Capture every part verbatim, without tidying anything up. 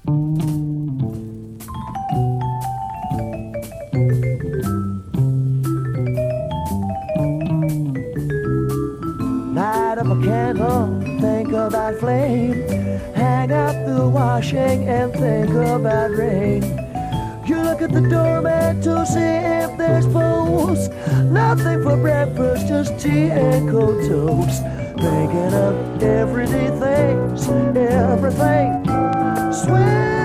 Light up a candle, think about flame. Hang up the washing and think about rain. You look at the doormat to see if there's post. Nothing for breakfast, just tea and cold toast. Thinking of everyday things, everything sways.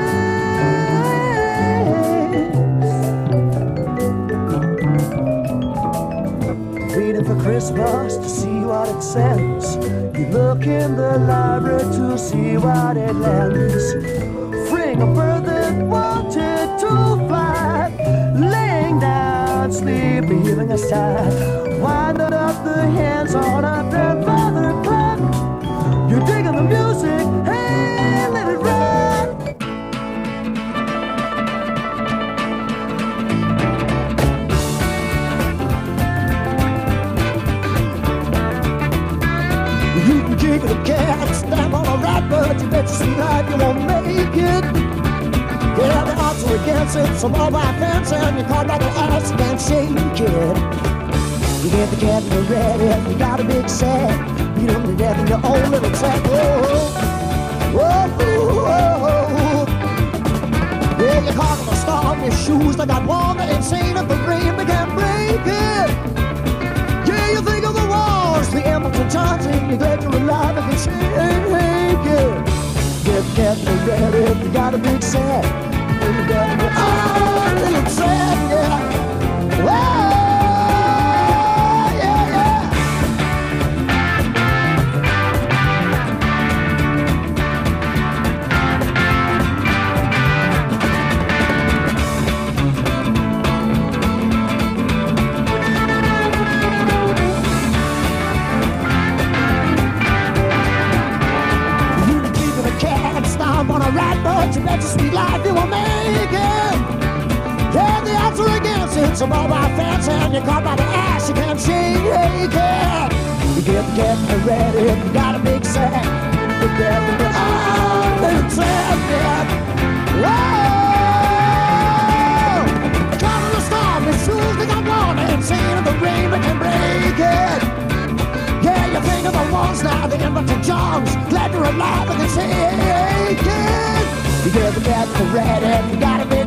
Reading for Christmas to see what it says. You look in the library to see what it lends. Freeing a bird that wanted to fly, laying down, sleep, leaving a sigh. Winding up the hands on a grandfather clock. You're digging the music, hey, let it rock. You can kick it a cat, stamp on a rat, but you bet your sweet life you won't make it. Yeah, the odds are against it, so all my fence and your card like an ass, you can't shake it. You get the cat in the red if you got a big sack. Beat them to death in your own little track. Whoa, whoa, whoa, whoa. Yeah, you're caught in a storm, your shoes they got warm, they're insane if the rain they can't break it. Yeah, you think of the wars, the Hamilton times, and you're glad you're alive and can shake it. Get the cat in the red if you got a big sack. Beat them to death in your own little track, yeah. Whoa. You bet your sweet life you will make it. Yeah, the odds are against it. So all my fans and you're caught by the ass, you can't shake it. You get the cat in the red if you got a big sack. The devil is on the trap, yeah. Whoa! Caught in the storm, your shoes they got worn, insane in the rain but can break it. Yeah, you think of the ones now, the Edmonton Johns. Glad you're alive and can shake it. You get the cat in the red if you got a big